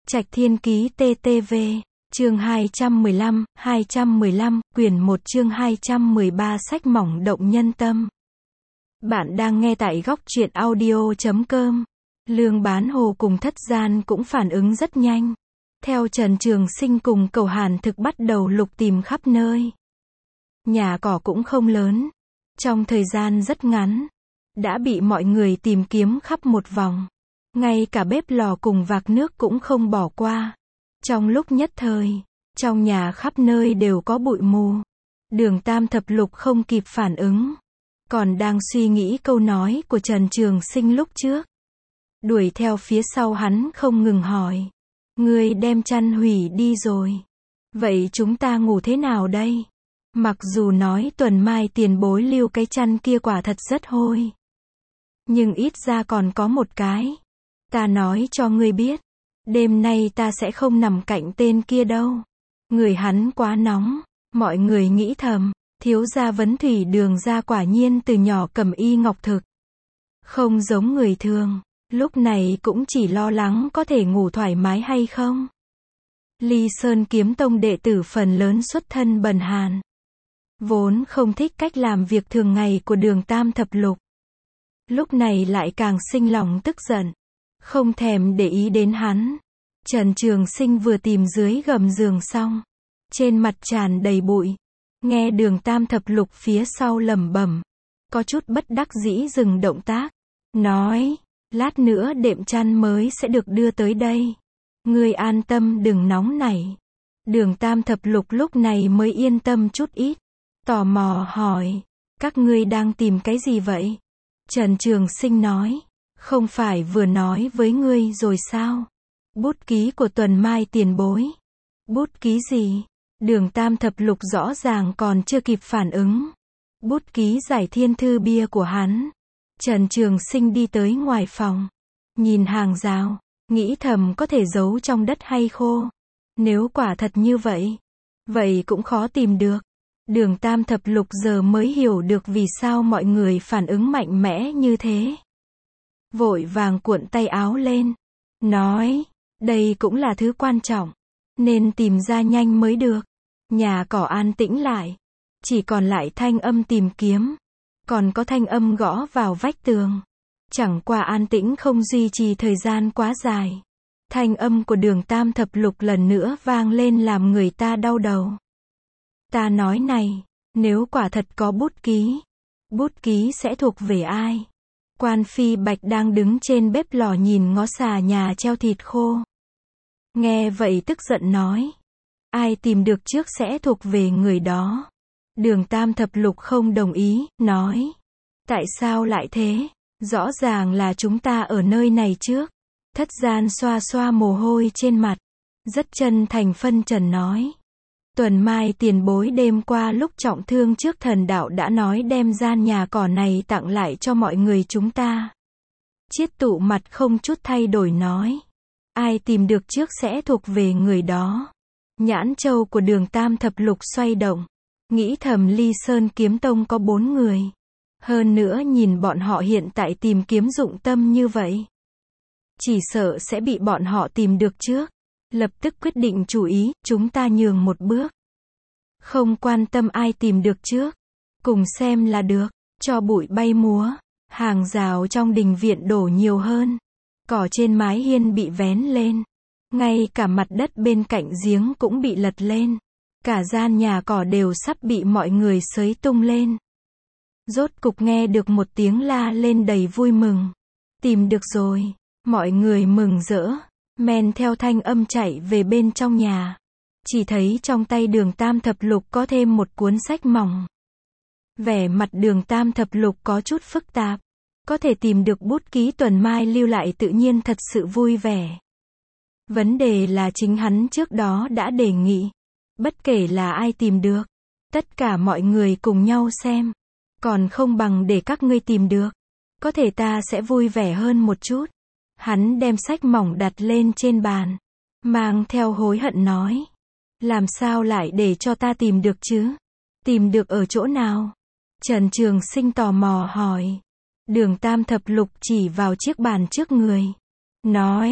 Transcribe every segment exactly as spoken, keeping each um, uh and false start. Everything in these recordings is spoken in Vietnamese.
Trạch Thiên Ký tê tê vê, chương hai trăm mười lăm, hai trăm mười lăm, quyển một chương hai trăm mười ba sách mỏng động nhân tâm. Bạn đang nghe tại góc truyện audio chấm com. Lương Bán Hồ cùng Thất Gian cũng phản ứng rất nhanh. Theo Trần Trường Sinh cùng Cầu Hàn Thực bắt đầu lục tìm khắp nơi. Nhà cỏ cũng không lớn. Trong thời gian rất ngắn, đã bị mọi người tìm kiếm khắp một vòng. Ngay cả bếp lò cùng vạc nước cũng không bỏ qua. Trong lúc nhất thời, trong nhà khắp nơi đều có bụi mù. Đường Tam Thập Lục không kịp phản ứng. Còn đang suy nghĩ câu nói của Trần Trường Sinh lúc trước. Đuổi theo phía sau hắn không ngừng hỏi. Ngươi đem chăn hủy đi rồi. Vậy chúng ta ngủ thế nào đây? Mặc dù nói tuần mai tiền bối lưu cái chăn kia quả thật rất hôi. Nhưng ít ra còn có một cái. Ta nói cho ngươi biết. Đêm nay ta sẽ không nằm cạnh tên kia đâu. Người hắn quá nóng. Mọi người nghĩ thầm. Thiếu gia Vấn Thủy Đường gia quả nhiên từ nhỏ cầm y ngọc thực. Không giống người thường. Lúc này cũng chỉ lo lắng có thể ngủ thoải mái hay không. Ly Sơn Kiếm Tông đệ tử phần lớn xuất thân bần hàn. Vốn không thích cách làm việc thường ngày của Đường Tam Thập Lục. Lúc này lại càng sinh lòng tức giận. Không thèm để ý đến hắn. Trần Trường Sinh vừa tìm dưới gầm giường xong. Trên mặt tràn đầy bụi. Nghe Đường Tam Thập Lục phía sau lẩm bẩm. Có chút bất đắc dĩ dừng động tác. Nói, lát nữa đệm chăn mới sẽ được đưa tới đây. Ngươi an tâm đừng nóng nảy. Đường Tam Thập Lục lúc này mới yên tâm chút ít. Tò mò hỏi, các ngươi đang tìm cái gì vậy? Trần Trường Sinh nói, không phải vừa nói với ngươi rồi sao? Bút ký của tuần mai tiền bối. Bút ký gì? Đường Tam Thập Lục rõ ràng còn chưa kịp phản ứng. Bút ký giải thiên thư bia của hắn. Trần Trường Sinh đi tới ngoài phòng. Nhìn hàng rào, nghĩ thầm có thể giấu trong đất hay khô. Nếu quả thật như vậy, vậy cũng khó tìm được. Đường Tam Thập Lục giờ mới hiểu được vì sao mọi người phản ứng mạnh mẽ như thế. Vội vàng cuộn tay áo lên. Nói, đây cũng là thứ quan trọng. Nên tìm ra nhanh mới được. Nhà cỏ an tĩnh lại. Chỉ còn lại thanh âm tìm kiếm. Còn có thanh âm gõ vào vách tường. Chẳng qua an tĩnh không duy trì thời gian quá dài. Thanh âm của Đường Tam Thập Lục lần nữa vang lên làm người ta đau đầu. Ta nói này, nếu quả thật có bút ký, bút ký sẽ thuộc về ai? Quan Phi Bạch đang đứng trên bếp lò nhìn ngó xà nhà treo thịt khô. Nghe vậy tức giận nói. Ai tìm được trước sẽ thuộc về người đó. Đường Tam Thập Lục không đồng ý, nói. Tại sao lại thế? Rõ ràng là chúng ta ở nơi này trước. Thất Gian xoa xoa mồ hôi trên mặt. Rất chân thành phân trần nói. Tuần mai tiền bối đêm qua lúc trọng thương trước thần đạo đã nói đem gian nhà cỏ này tặng lại cho mọi người chúng ta. Chiết Tụ mặt không chút thay đổi nói. Ai tìm được trước sẽ thuộc về người đó. Nhãn châu của Đường Tam Thập Lục xoay động. Nghĩ thầm Ly Sơn Kiếm Tông có bốn người. Hơn nữa nhìn bọn họ hiện tại tìm kiếm dụng tâm như vậy. Chỉ sợ sẽ bị bọn họ tìm được trước. Lập tức quyết định chủ ý, chúng ta nhường một bước. Không quan tâm ai tìm được trước. Cùng xem là được. Cho bụi bay múa. Hàng rào trong đình viện đổ nhiều hơn. Cỏ trên mái hiên bị vén lên. Ngay cả mặt đất bên cạnh giếng cũng bị lật lên. Cả gian nhà cỏ đều sắp bị mọi người xới tung lên. Rốt cục nghe được một tiếng la lên đầy vui mừng. Tìm được rồi. Mọi người mừng rỡ. Men theo thanh âm chạy về bên trong nhà. Chỉ thấy trong tay Đường Tam Thập Lục có thêm một cuốn sách mỏng. Vẻ mặt Đường Tam Thập Lục có chút phức tạp. Có thể tìm được bút ký tuần mai lưu lại tự nhiên thật sự vui vẻ. Vấn đề là chính hắn trước đó đã đề nghị. Bất kể là ai tìm được. Tất cả mọi người cùng nhau xem. Còn không bằng để các ngươi tìm được. Có thể ta sẽ vui vẻ hơn một chút. Hắn đem sách mỏng đặt lên trên bàn. Mang theo hối hận nói. Làm sao lại để cho ta tìm được chứ? Tìm được ở chỗ nào? Trần Trường Sinh tò mò hỏi. Đường Tam Thập Lục chỉ vào chiếc bàn trước người. Nói.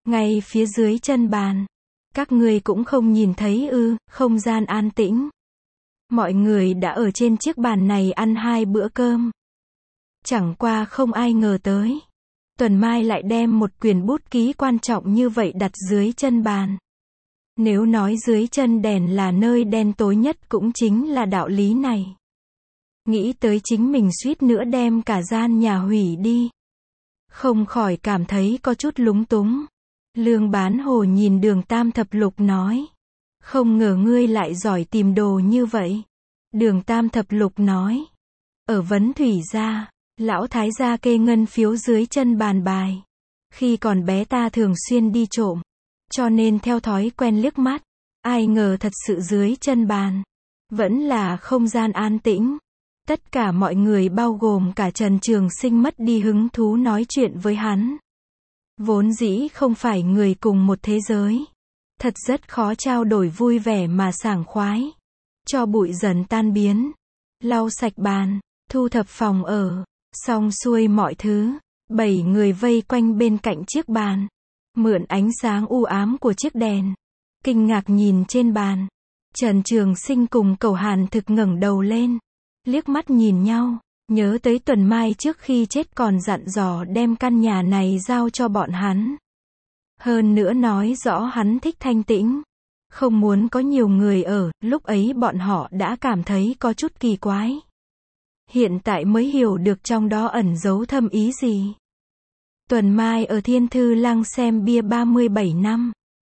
ngay phía dưới chân bàn. Các ngươi cũng không nhìn thấy ư, không gian an tĩnh. Mọi người đã ở trên chiếc bàn này ăn hai bữa cơm. Chẳng qua không ai ngờ tới. Tuần Mai lại đem một quyển bút ký quan trọng như vậy đặt dưới chân bàn. Nếu nói dưới chân đèn là nơi đen tối nhất cũng chính là đạo lý này. Nghĩ tới chính mình suýt nữa đem cả gian nhà hủy đi. Không khỏi cảm thấy có chút lúng túng. Lương Bán Hồ nhìn Đường Tam Thập Lục nói. Không ngờ ngươi lại giỏi tìm đồ như vậy. Đường Tam Thập Lục nói. Ở Vấn Thủy gia, lão thái gia kê ngân phiếu dưới chân bàn bài. Khi còn bé ta thường xuyên đi trộm. Cho nên theo thói quen liếc mắt. Ai ngờ thật sự dưới chân bàn. Vẫn là không gian an tĩnh. Tất cả mọi người bao gồm cả Trần Trường Sinh mất đi hứng thú nói chuyện với hắn. Vốn dĩ không phải người cùng một thế giới. Thật rất khó trao đổi vui vẻ mà sảng khoái. Cho bụi dần tan biến. Lau sạch bàn, thu thập phòng ở. Xong xuôi mọi thứ. Bảy người vây quanh bên cạnh chiếc bàn. Mượn ánh sáng u ám của chiếc đèn. Kinh ngạc nhìn trên bàn. Trần Trường Sinh cùng Cẩu Hàn Thực ngẩng đầu lên. Liếc mắt nhìn nhau. Nhớ tới Tuần Mai trước khi chết còn dặn dò đem căn nhà này giao cho bọn hắn. Hơn nữa nói rõ hắn thích thanh tĩnh. Không muốn có nhiều người ở, lúc ấy bọn họ đã cảm thấy có chút kỳ quái. Hiện tại mới hiểu được trong đó ẩn giấu thâm ý gì. Tuần Mai ở Thiên Thư Lăng xem bia ba mươi bảy năm.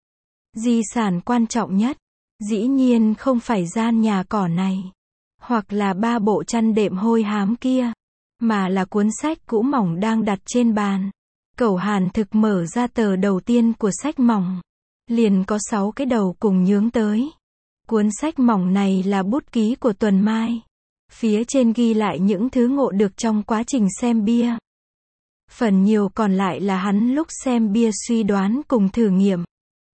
Di sản quan trọng nhất, dĩ nhiên không phải gian nhà cỏ này. Hoặc là ba bộ chăn đệm hôi hám kia. Mà là cuốn sách cũ mỏng đang đặt trên bàn. Cẩu Hàn Thực mở ra tờ đầu tiên của sách mỏng. Liền có sáu cái đầu cùng nhướng tới. Cuốn sách mỏng này là bút ký của Tuần Mai. Phía trên ghi lại những thứ ngộ được trong quá trình xem bia. Phần nhiều còn lại là hắn lúc xem bia suy đoán cùng thử nghiệm.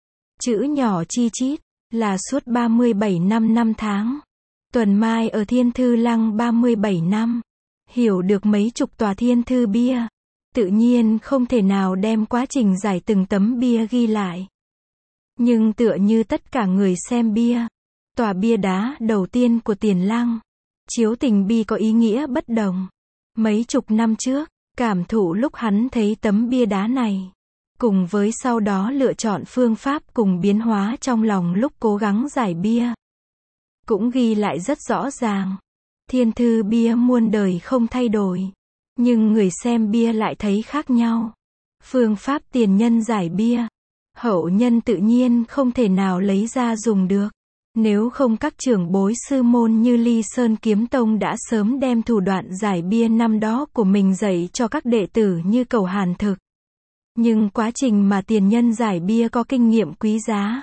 Chữ nhỏ chi chít, là suốt ba mươi bảy năm năm tháng. Tuần Mai ở Thiên Thư Lăng ba mươi bảy năm. Hiểu được mấy chục tòa thiên thư bia. Tự nhiên không thể nào đem quá trình giải từng tấm bia ghi lại. Nhưng tựa như tất cả người xem bia. Tòa bia đá đầu tiên của Tiền Lăng. Chiếu tình bi có ý nghĩa bất đồng. Mấy chục năm trước, cảm thụ lúc hắn thấy tấm bia đá này. Cùng với sau đó lựa chọn phương pháp cùng biến hóa trong lòng lúc cố gắng giải bia. Cũng ghi lại rất rõ ràng. Thiên thư bia muôn đời không thay đổi. Nhưng người xem bia lại thấy khác nhau. Phương pháp tiền nhân giải bia. Hậu nhân tự nhiên không thể nào lấy ra dùng được. Nếu không các trưởng bối sư môn như Ly Sơn Kiếm Tông đã sớm đem thủ đoạn giải bia năm đó của mình dạy cho các đệ tử như Cẩu Hàn Thực. Nhưng quá trình mà tiền nhân giải bia có kinh nghiệm quý giá.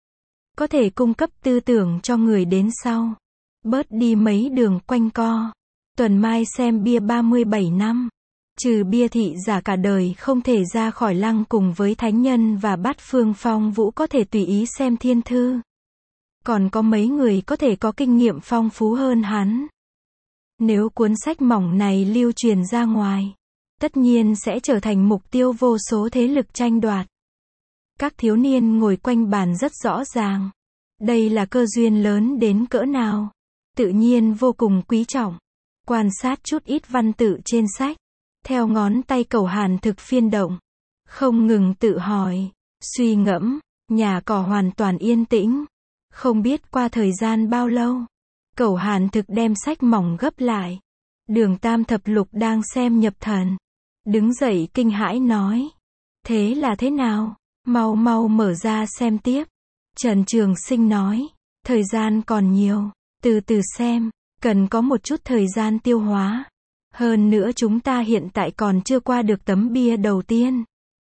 Có thể cung cấp tư tưởng cho người đến sau. Bớt đi mấy đường quanh co. Tuần Mai xem bia ba mươi bảy năm. Trừ bia thị giả cả đời không thể ra khỏi lăng cùng với thánh nhân và Bát Phương Phong Vũ có thể tùy ý xem thiên thư. Còn có mấy người có thể có kinh nghiệm phong phú hơn hắn. Nếu cuốn sách mỏng này lưu truyền ra ngoài, tất nhiên sẽ trở thành mục tiêu vô số thế lực tranh đoạt. Các thiếu niên ngồi quanh bàn rất rõ ràng. Đây là cơ duyên lớn đến cỡ nào. Tự nhiên vô cùng quý trọng. Quan sát chút ít văn tự trên sách. Theo ngón tay Cẩu Hàn Thực phiên động. Không ngừng tự hỏi, suy ngẫm, nhà cỏ hoàn toàn yên tĩnh. Không biết qua thời gian bao lâu. Cẩu Hàn Thực đem sách mỏng gấp lại. Đường Tam Thập Lục đang xem nhập thần. Đứng dậy kinh hãi nói. Thế là thế nào? Mau mau mở ra xem tiếp. Trần Trường Sinh nói. Thời gian còn nhiều. Từ từ xem. Cần có một chút thời gian tiêu hóa. Hơn nữa chúng ta hiện tại còn chưa qua được tấm bia đầu tiên.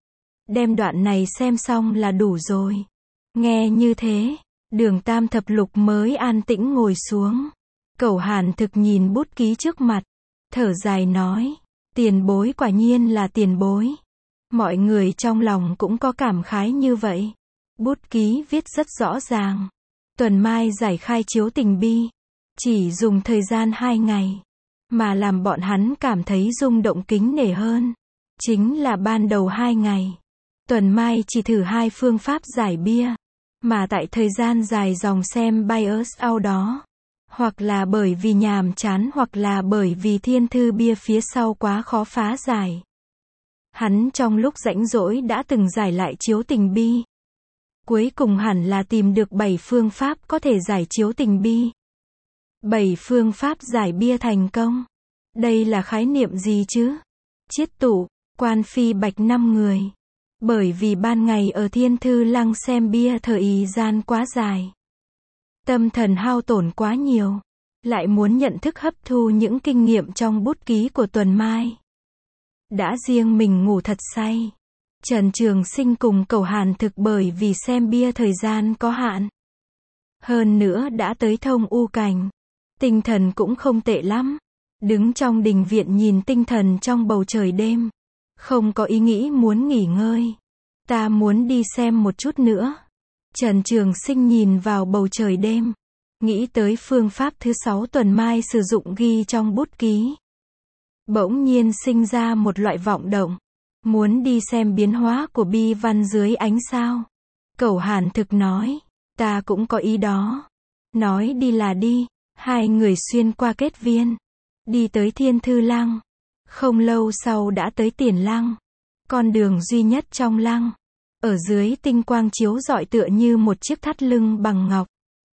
Đem đoạn này xem xong là đủ rồi. Nghe như thế. Đường Tam Thập Lục mới an tĩnh ngồi xuống. Cẩu Hàn Thực nhìn bút ký trước mặt. Thở dài nói. Tiền bối quả nhiên là tiền bối. Mọi người trong lòng cũng có cảm khái như vậy. Bút ký viết rất rõ ràng. Tuần Mai giải khai chiếu tình bi. Chỉ dùng thời gian hai ngày. Mà làm bọn hắn cảm thấy rung động kính nể hơn. Chính là ban đầu hai ngày. Tuần Mai chỉ thử hai phương pháp giải bia, mà tại thời gian dài dòng xem Buyers Out đó, hoặc là bởi vì nhàm chán hoặc là bởi vì thiên thư bia phía sau quá khó phá giải. Hắn trong lúc rảnh rỗi đã từng giải lại chiếu tình bi. Cuối cùng hẳn là tìm được bảy phương pháp có thể giải chiếu tình bi. bảy phương pháp giải bia thành công. Đây là khái niệm gì chứ? Chiết tụ, quan phi bạch năm người. Bởi vì ban ngày ở thiên thư lăng xem bia thời gian quá dài. Tâm thần hao tổn quá nhiều. Lại muốn nhận thức hấp thu những kinh nghiệm trong bút ký của Tuần Mai. Đã riêng mình ngủ thật say. Trần Trường Sinh cùng Cẩu Hàn Thực bởi vì xem bia thời gian có hạn. Hơn nữa đã tới thông u cảnh. Tinh thần cũng không tệ lắm. Đứng trong đình viện nhìn tinh thần trong bầu trời đêm. Không có ý nghĩ muốn nghỉ ngơi. Ta muốn đi xem một chút nữa. Trần Trường Sinh nhìn vào bầu trời đêm. Nghĩ tới phương pháp thứ sáu Tuần Mai sử dụng ghi trong bút ký. Bỗng nhiên sinh ra một loại vọng động. Muốn đi xem biến hóa của bi văn dưới ánh sao. Cẩu Hàn Thực nói. Ta cũng có ý đó. Nói đi là đi. Hai người xuyên qua kết viên. Đi tới thiên thư lăng. Không lâu sau đã tới tiền lăng. Con đường duy nhất trong lăng. Ở dưới tinh quang chiếu rọi tựa như một chiếc thắt lưng bằng ngọc.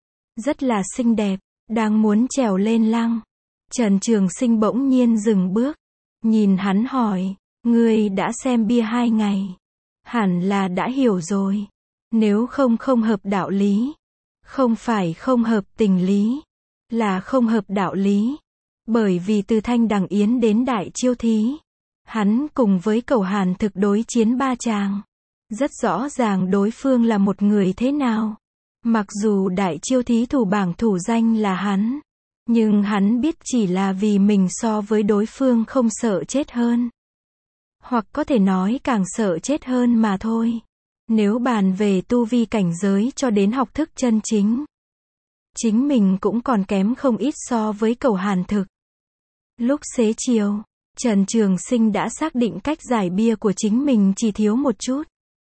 Rất là xinh đẹp. Đang muốn trèo lên lăng. Trần Trường Sinh bỗng nhiên dừng bước. Nhìn hắn hỏi. Ngươi đã xem bia hai ngày. Hẳn là đã hiểu rồi. Nếu không không hợp đạo lý. Không phải không hợp tình lý. Là không hợp đạo lý. Bởi vì từ Thanh Đằng Yến đến Đại Chiêu Thí. Hắn cùng với Cẩu Hàn Thực đối chiến ba chàng. Rất rõ ràng đối phương là một người thế nào. Mặc dù Đại Chiêu Thí thủ bảng thủ danh là hắn. Nhưng hắn biết chỉ là vì mình so với đối phương không sợ chết hơn. Hoặc có thể nói càng sợ chết hơn mà thôi. Nếu bàn về tu vi cảnh giới cho đến học thức chân chính. Chính mình cũng còn kém không ít so với Cẩu Hàn Thực. Lúc xế chiều, Trần Trường Sinh đã xác định cách giải bia của chính mình chỉ thiếu một chút.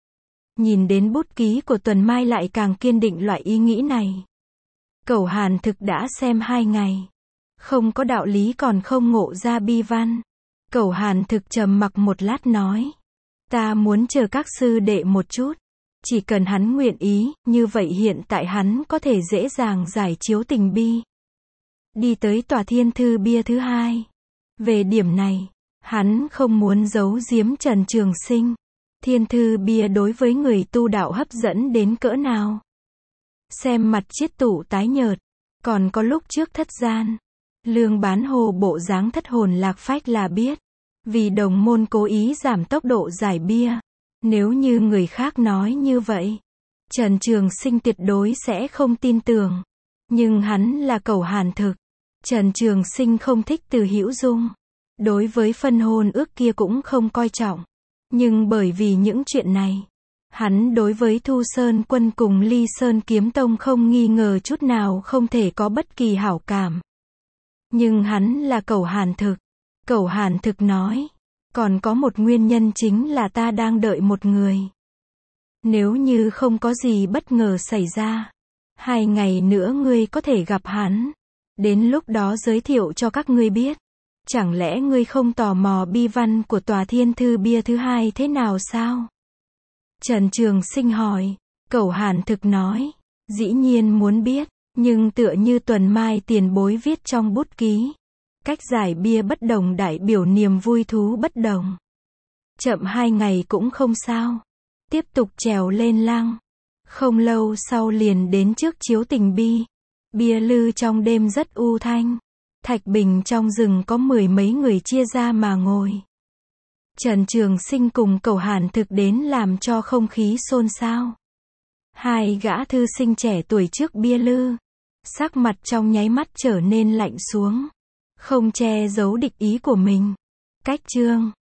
Nhìn đến bút ký của Tuần Mai lại càng kiên định loại ý nghĩ này. Cẩu Hàn Thực đã xem hai ngày. Không có đạo lý còn không ngộ ra bi văn. Cẩu Hàn Thực trầm mặc một lát nói. Ta muốn chờ các sư đệ một chút. Chỉ cần hắn nguyện ý, như vậy hiện tại hắn có thể dễ dàng giải chiếu tình bi. Đi tới tòa thiên thư bia thứ hai. Về điểm này, hắn không muốn giấu giếm Trần Trường Sinh. Thiên thư bia đối với người tu đạo hấp dẫn đến cỡ nào. Xem mặt chiết tụ tái nhợt. Còn có lúc trước thất gian. Lương Bán Hồ bộ dáng thất hồn lạc phách là biết. Vì đồng môn cố ý giảm tốc độ giải bia. Nếu như người khác nói như vậy, Trần Trường Sinh tuyệt đối sẽ không tin tưởng. Nhưng hắn là Cẩu Hàn Thực. Trần Trường Sinh không thích Từ Hữu Dung. Đối với phân hôn ước kia cũng không coi trọng. Nhưng bởi vì những chuyện này, hắn đối với Thu Sơn Quân cùng Ly Sơn Kiếm Tông không nghi ngờ chút nào không thể có bất kỳ hảo cảm. Nhưng hắn là Cẩu Hàn Thực. Cẩu Hàn Thực nói. Còn có một nguyên nhân chính là ta đang đợi một người. Nếu như không có gì bất ngờ xảy ra, hai ngày nữa ngươi có thể gặp hắn. Đến lúc đó giới thiệu cho các ngươi biết. Chẳng lẽ ngươi không tò mò bi văn của tòa thiên thư bia thứ hai thế nào sao? Trần Trường Sinh hỏi. Cẩu Hàn Thực nói. Dĩ nhiên muốn biết, nhưng tựa như Tuần Mai tiền bối viết trong bút ký. Cách giải bia bất đồng đại biểu niềm vui thú bất đồng. Chậm hai ngày cũng không sao. Tiếp tục trèo lên lăng. Không lâu sau liền đến trước chiếu tình bi. Bia lư trong đêm rất u thanh. Thạch bình trong rừng có mười mấy người chia ra mà ngồi. Trần Trường Sinh cùng Cẩu Hàn Thực đến làm cho không khí xôn xao. Hai gã thư sinh trẻ tuổi trước bia lư. Sắc mặt trong nháy mắt trở nên lạnh xuống. Không che giấu địch ý của mình. Cách chương